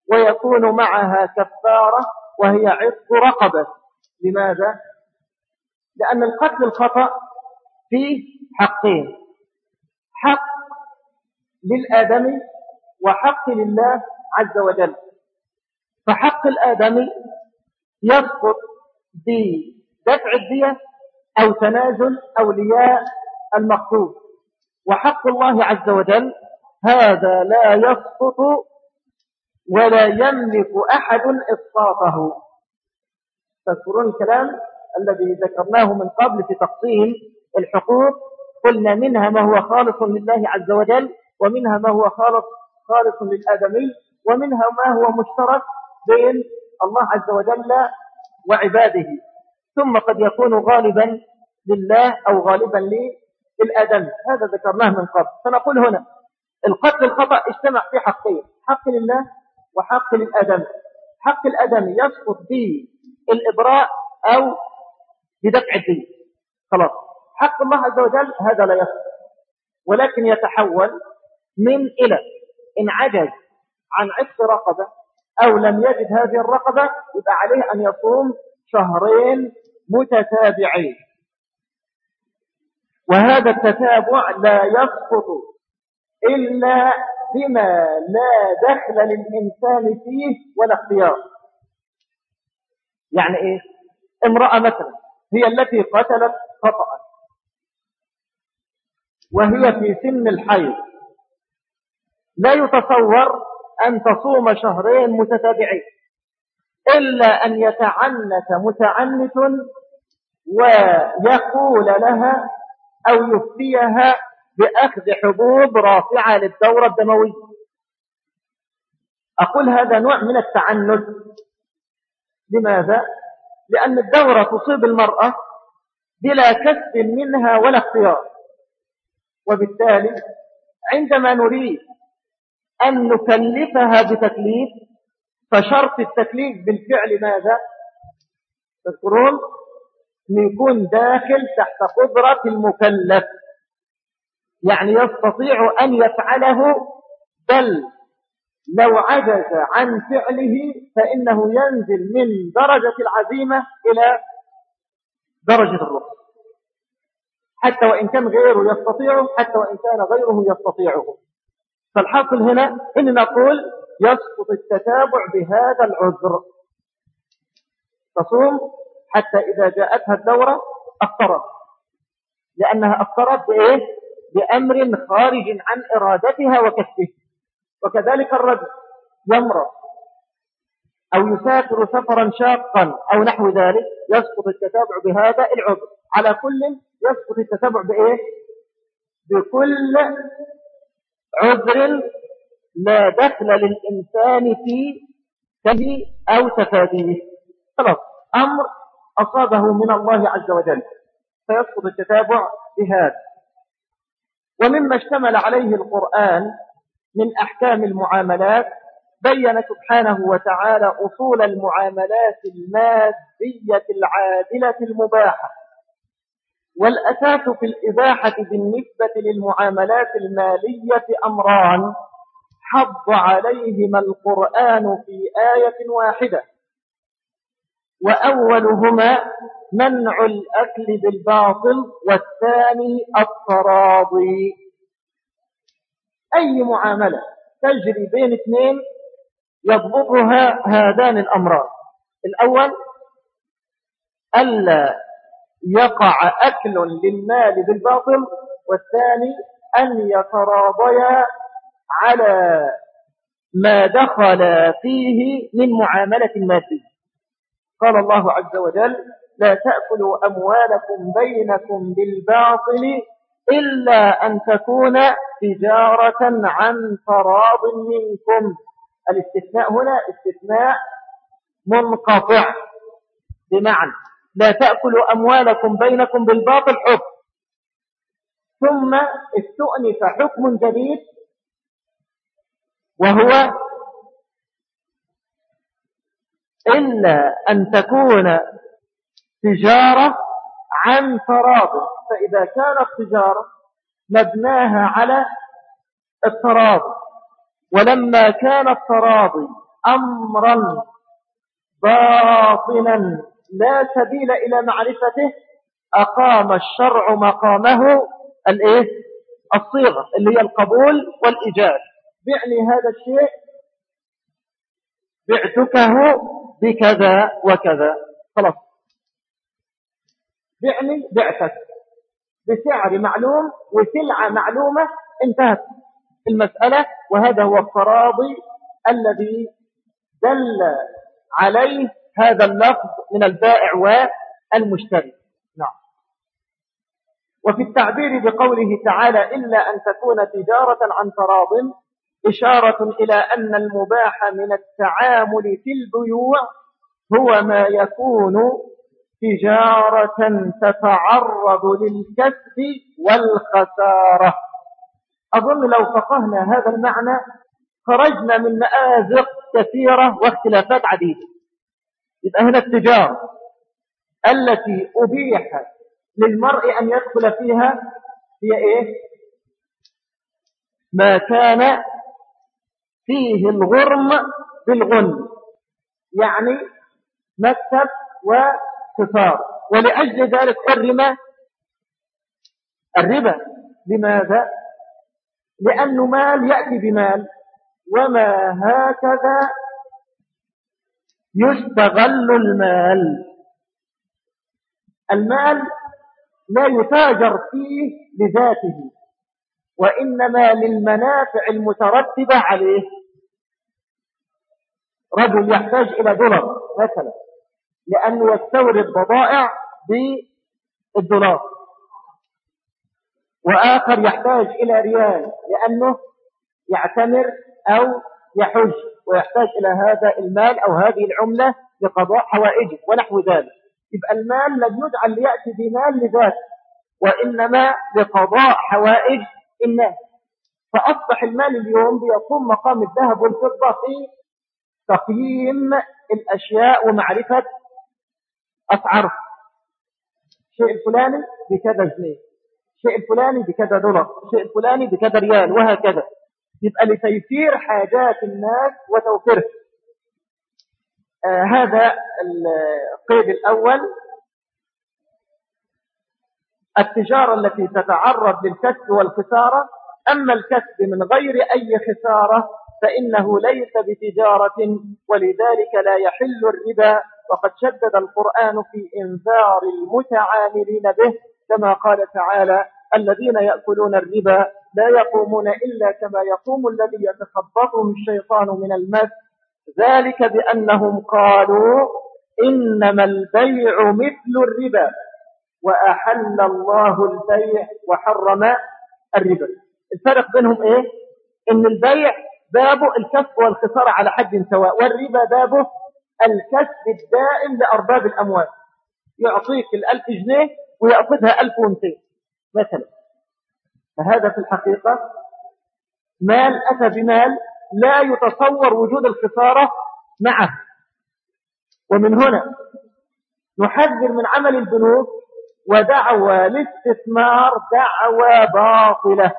ويكون معها كفارة وهي عتق رقبة. لماذا؟ لأن القتل الخطأ فيه حقين: حق للآدمي وحق لله عز وجل. فحق الآدمي يسقط بدفع الدية أو تنازل أولياء المقتول، وحق الله عز وجل هذا لا يسقط ولا يملك أحد إسقاطه. تذكرون الكلام الذي ذكرناه من قبل في تقسيم الحقوق؟ قلنا منها ما هو خالص لله عز وجل، ومنها ما هو خالص للآدمي، ومنها ما هو مشترك بين الله عز وجل وعباده، ثم قد يكون غالبا لله أو غالبا للآدمي. هذا ذكرناه من قبل. فنقول هنا القتل الخطأ اجتمع في حقين: حق لله وحق للآدمي. حق الآدمي يسقط بالإبراء أو بدفع الدين، خلاص. حق الله عز وجل هذا لا يسقط، ولكن يتحول من إلى إن عجز عن عتق رقبة أو لم يجد هذه الرقبة يبقى عليه أن يصوم شهرين متتابعين، وهذا التتابع لا يسقط إلا بما لا دخل للإنسان فيه ولا اختيار. يعني إيه؟ امرأة مثلا هي التي قتلت خطأ وهي في سن الحيض، لا يتصور أن تصوم شهرين متتابعين إلا أن يتعنت متعنت ويقول لها أو يفتيها بأخذ حبوب رافعة للدورة الدموية. أقول هذا نوع من التعنت. لماذا؟ لأن الدورة تصيب المرأة بلا كسب منها ولا اختيار، وبالتالي عندما نريد أن نكلفها بتكليف فشرط التكليف بالفعل ماذا؟ تذكرون؟ يكون داخل تحت قدرة المكلف، يعني يستطيع أن يفعله، بل لو عجز عن فعله فإنه ينزل من درجة العزيمة إلى درجة الرخص، حتى وإن كان غيره يستطيعه، حتى وإن كان غيره يستطيعه. فالحاصل هنا إن نقول يسقط التتابع بهذا العذر. تصوم حتى إذا جاءتها الدورة أفطرت، لأنها أفطرت بإيه؟ بأمر خارج عن إرادتها وكسبه. وكذلك الرجل يمرض أو يسافر سفرا شاقا أو نحو ذلك، يسقط التتابع بهذا العذر. على كل يسقط التتابع بإيه؟ بكل عذر لا دخل للإنسان فيه أو تفاديه. خلاص، أمر أصابه من الله عز وجل فيسقط التتابع بهذا. ومما اشتمل عليه القرآن من أحكام المعاملات بين سبحانه وتعالى أصول المعاملات المادية العادلة المباحة. والأساس في الإباحة بالنسبة للمعاملات المالية أمران حض عليهما القرآن في آية واحدة، وأولهما منع الأكل بالباطل، والثاني التراضي. أي معاملة تجري بين اثنين يضبطها هذان الأمران: الأول ألا يقع أكل للمال بالباطل، والثاني أن يتراضيا على ما دخل فيه من معاملة مادية. قال الله عز وجل: لا تأكلوا أموالكم بينكم بالباطل إلا أن تكون تجارة عن تراض منكم. الاستثناء هنا استثناء منقطع، بمعنى لا تأكلوا أموالكم بينكم بالباطل حكم، ثم استؤنف حكم جديد وهو إلا أن تكون تجارة عن تراض. فإذا كانت تجارة مبناها على التراضي، ولما كان التراضي أمرا باطنا لا سبيل إلى معرفته أقام الشرع مقامه الصيغة اللي هي القبول والإيجاب. بعني هذا الشيء، بعتكه بكذا وكذا، خلاص. بعني بعتك بسعر معلوم وسلعة معلومة، انتهت المسألة. وهذا هو التراضي الذي دل عليه هذا اللفظ من البائع والمشتري. نعم. وفي التعبير بقوله تعالى إلا أن تكون تجارة عن تراض إشارة إلى أن المباح من التعامل في البيوع هو ما يكون تجارة تتعرض للكسب والخسارة. أظن لو فقهنا هذا المعنى خرجنا من مآزق كثيرة واختلافات عديدة. يبقى هنا التجارة التي أبيح للمرء أن يدخل فيها هي ما كان فيه الغرم بالغنم، يعني مكسب وخسارة. ولأجل ذلك حرم الربا. لماذا؟ لأنه مال يأتي بمال، وما هكذا يستغل المال. المال لا يتاجر فيه لذاته، وإنما للمنافع المترتبة عليه. رجل يحتاج إلى دولار مثلا لأنه يستورد بضائع بالدولار، وآخر يحتاج إلى ريال لأنه يعتمر أو يحج ويحتاج إلى هذا المال أو هذه العملة لقضاء حوائجه ونحو ذلك. يبقى المال لم يجعل ليأتي بمال لذاته، وإنما لقضاء حوائج الناس. فأصبح المال اليوم بيقوم مقام الذهب والفضة في تقييم الأشياء ومعرفة أسعارها. الشيء الفلاني بكذا جنيه، الشيء الفلاني بكذا دولار، الشيء الفلاني بكذا ريال، وهكذا. يبقى لتيسير حاجات الناس وتوفيرها. هذا القيد الأول، التجارة التي تتعرض للكسب والخسارة. أما الكسب من غير أي خسارة فإنه ليس بتجارة، ولذلك لا يحل الربا. وقد شدد القرآن في إنذار المتعاملين به، كما قال تعالى الذين يأكلون الربا لا يقومون إلا كما يقوم الذي يتخبطه الشيطان من المس، ذلك بأنهم قالوا إنما البيع مثل الربا وأحل الله البيع وحرم الربا. الفرق بينهم إن البيع بابه الكسب والخسارة على حد سواء، والربا بابه الكسب الدائم لأرباب الأموال. يعطيك 1000 جنيه ويأخذها 1200 مثلا. فهذا في الحقيقة مال أتى بمال لا يتصور وجود الخسارة معه. ومن هنا نحذر من عمل البنوك، ودعوى الاستثمار دعوى باطلة.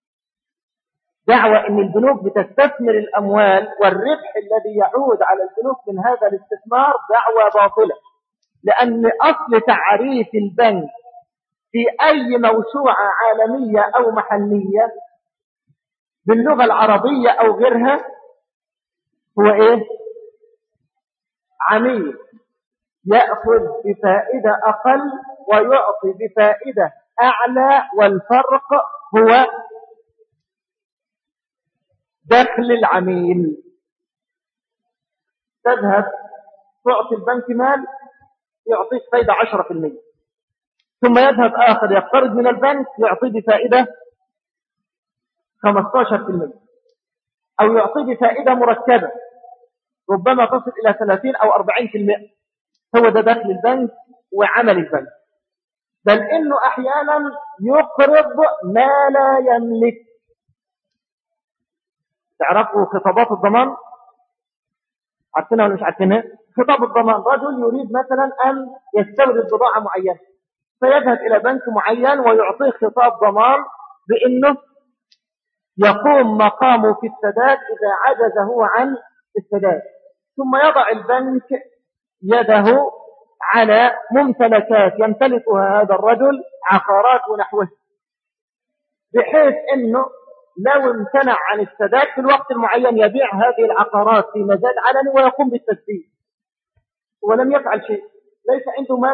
دعوى ان البنوك بتستثمر الاموال والربح الذي يعود على البنوك من هذا الاستثمار دعوى باطلة. لان اصل تعريف البنك في اي موسوعة عالمية او محلية باللغة العربية او غيرها هو عميل يأخذ بفائدة اقل ويعطي بفائدة اعلى، والفرق هو دخل العميل. تذهب تعطي البنك مال يعطيك فائدة 10%، ثم يذهب آخر يقترض من البنك يعطي بفائدة 15%، أو يعطي بفائدة مركبة ربما تصل إلى 30 أو 40%. هو ده دخل البنك وعمل البنك. بل إنه أحيانا يقرض ما لا يملك. تعرفوا خطابات الضمان؟ عارفينها ولا مش عارفينها؟ خطاب الضمان، رجل يريد مثلا أن يستورد بضاعة معينة، فيذهب إلى بنك معين ويعطيه خطاب ضمان بأنه يقوم مقامه في السداد إذا عجز هو عن السداد، ثم يضع البنك يده على ممتلكات يمتلكها هذا الرجل، عقارات ونحوه، بحيث أنه لو امتنع عن السداد في الوقت المعين يبيع هذه العقارات في مزاد علني ويقوم بالتسديد، ولم يفعل شيء، ليس عنده مال